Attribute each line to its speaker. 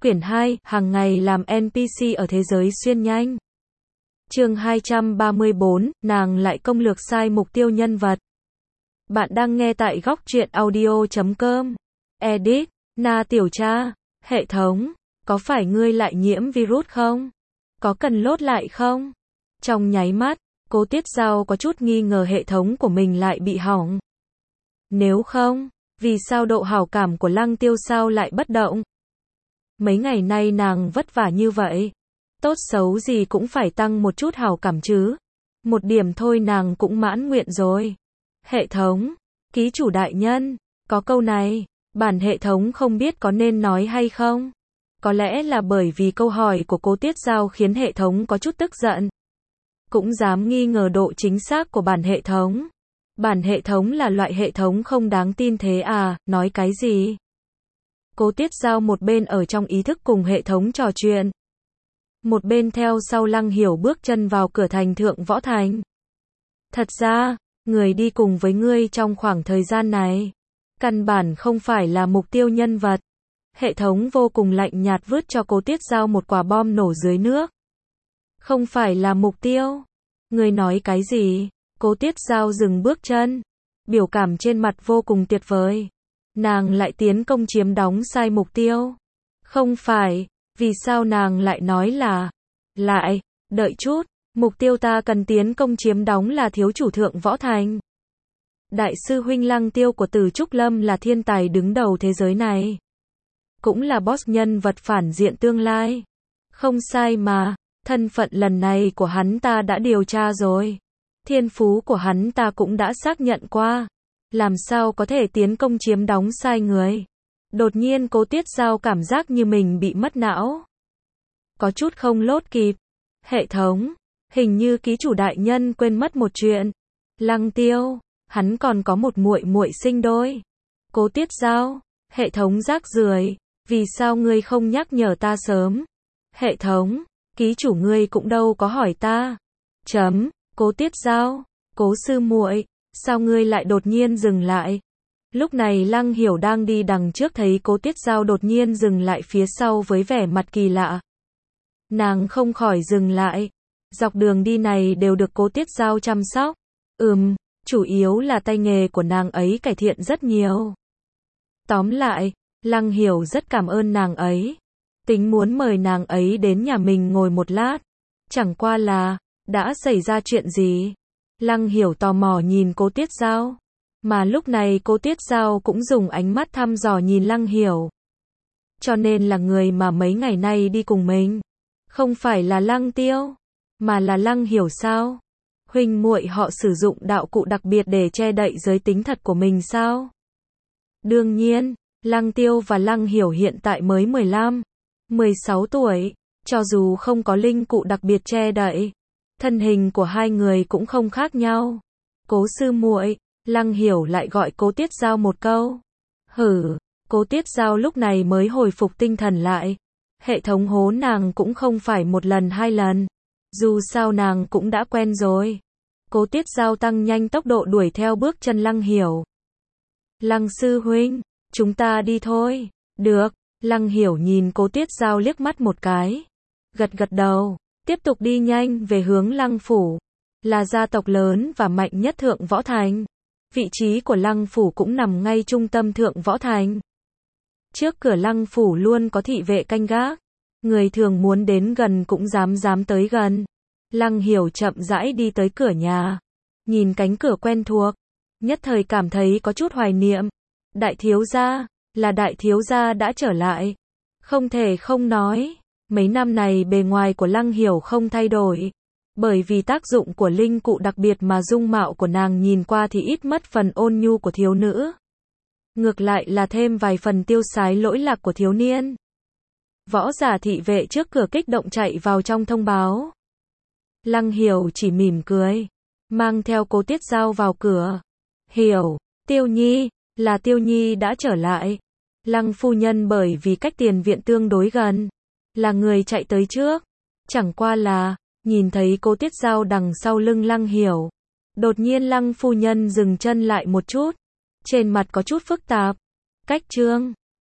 Speaker 1: Quyển 2, hàng ngày làm NPC ở thế giới xuyên nhanh. Chương 234, nàng lại công lược sai mục tiêu nhân vật. Bạn đang nghe tại góc truyện audio.com. Edit, Na tiểu tra, hệ thống, có phải ngươi lại nhiễm virus không? Có cần lốt lại không? Trong nháy mắt, Cố Tiết Giao có chút nghi ngờ hệ thống của mình lại bị hỏng. Nếu không, vì sao độ hảo cảm của Lăng Tiêu sao lại bất động? Mấy ngày nay nàng vất vả như vậy, tốt xấu gì cũng phải tăng một chút hảo cảm chứ. Một điểm thôi nàng cũng mãn nguyện rồi. Hệ thống, ký chủ đại nhân, có câu này, bản hệ thống không biết có nên nói hay không. Có lẽ là bởi vì câu hỏi của Cố Tiết Giao khiến hệ thống có chút tức giận. Cũng dám nghi ngờ độ chính xác của bản hệ thống. Bản hệ thống là loại hệ thống không đáng tin thế à, nói cái gì? Cố Tiết Giao một bên ở trong ý thức cùng hệ thống trò chuyện, một bên theo sau Lăng Hiểu bước chân vào cửa thành Thượng Võ Thành. Thật ra, người đi cùng với ngươi trong khoảng thời gian này, căn bản không phải là mục tiêu nhân vật. Hệ thống vô cùng lạnh nhạt vứt cho Cố Tiết Giao một quả bom nổ dưới nước. Không phải là mục tiêu. Ngươi nói cái gì? Cố Tiết Giao dừng bước chân, biểu cảm trên mặt vô cùng tuyệt vời. Nàng lại tiến công chiếm đóng sai mục tiêu. Không phải, vì sao nàng lại nói là, lại, đợi chút, mục tiêu ta cần tiến công chiếm đóng là thiếu chủ Thượng Võ Thành. Đại sư huynh Lăng Tiêu của Từ Trúc Lâm là thiên tài đứng đầu thế giới này. Cũng là boss nhân vật phản diện tương lai. Không sai mà, thân phận lần này của hắn ta đã điều tra rồi. Thiên phú của hắn ta cũng đã xác nhận qua. Làm sao có thể tiến công chiếm đóng sai người? Đột nhiên Cố Tiết Giao cảm giác như mình bị mất não. Có chút không lốt kịp. Hệ thống, hình như ký chủ đại nhân quên mất một chuyện. Lăng Tiêu, hắn còn có một muội muội sinh đôi. Cố Tiết Giao, hệ thống rác rưởi, vì sao ngươi không nhắc nhở ta sớm? Hệ thống, ký chủ ngươi cũng đâu có hỏi ta. Cố Tiết Giao, Cố sư muội, sao ngươi lại đột nhiên dừng lại? Lúc này Lăng Hiểu đang đi đằng trước thấy Cố Tiết Giao đột nhiên dừng lại phía sau với vẻ mặt kỳ lạ. Nàng không khỏi dừng lại. Dọc đường đi này đều được Cố Tiết Giao chăm sóc. Chủ yếu là tay nghề của nàng ấy cải thiện rất nhiều. Tóm lại, Lăng Hiểu rất cảm ơn nàng ấy. Tính muốn mời nàng ấy đến nhà mình ngồi một lát. Chẳng qua là, đã xảy ra chuyện gì? Lăng Hiểu tò mò nhìn Cố Tiết Giao. Mà lúc này Cố Tiết Giao cũng dùng ánh mắt thăm dò nhìn Lăng Hiểu. Cho nên là người mà mấy ngày nay đi cùng mình. Không phải là Lăng Tiêu, mà là Lăng Hiểu sao? Huynh muội họ sử dụng đạo cụ đặc biệt để che đậy giới tính thật của mình sao? Đương nhiên, Lăng Tiêu và Lăng Hiểu hiện tại mới 15, 16 tuổi. Cho dù không có linh cụ đặc biệt che đậy, thân hình của hai người cũng không khác nhau. Cố sư muội, Lăng Hiểu lại gọi Cố Tiết Giao một câu. Cố Tiết Giao lúc này mới hồi phục tinh thần lại. Hệ thống hố nàng cũng không phải một lần hai lần. Dù sao nàng cũng đã quen rồi. Cố Tiết Giao tăng nhanh tốc độ đuổi theo bước chân Lăng Hiểu. Lăng sư huynh, chúng ta đi thôi. Được, Lăng Hiểu nhìn Cố Tiết Giao liếc mắt một cái. Gật gật đầu, tiếp tục đi nhanh về hướng Lăng Phủ. Là gia tộc lớn và mạnh nhất Thượng Võ Thành. Vị trí của Lăng Phủ cũng nằm ngay trung tâm Thượng Võ Thành. Trước cửa Lăng Phủ luôn có thị vệ canh gác. Người thường muốn đến gần cũng dám tới gần. Lăng Hiểu chậm rãi đi tới cửa nhà. Nhìn cánh cửa quen thuộc. Nhất thời cảm thấy có chút hoài niệm. Đại thiếu gia, là đại thiếu gia đã trở lại. Không thể không nói. Mấy năm này bề ngoài của Lăng Hiểu không thay đổi. Bởi vì tác dụng của linh cụ đặc biệt mà dung mạo của nàng nhìn qua thì ít mất phần ôn nhu của thiếu nữ. Ngược lại là thêm vài phần tiêu sái lỗi lạc của thiếu niên. Võ giả thị vệ trước cửa kích động chạy vào trong thông báo. Lăng Hiểu chỉ mỉm cười, mang theo Cố Tiết Giao vào cửa. Hiểu, Tiêu Nhi, là Tiêu Nhi đã trở lại. Lăng phu nhân bởi vì cách tiền viện tương đối gần, là người chạy tới trước. Chẳng qua là, nhìn thấy Cố Tiết Giao đằng sau lưng Lăng Hiểu. Đột nhiên Lăng phu nhân dừng chân lại một chút. Trên mặt có chút phức tạp. Cách trương,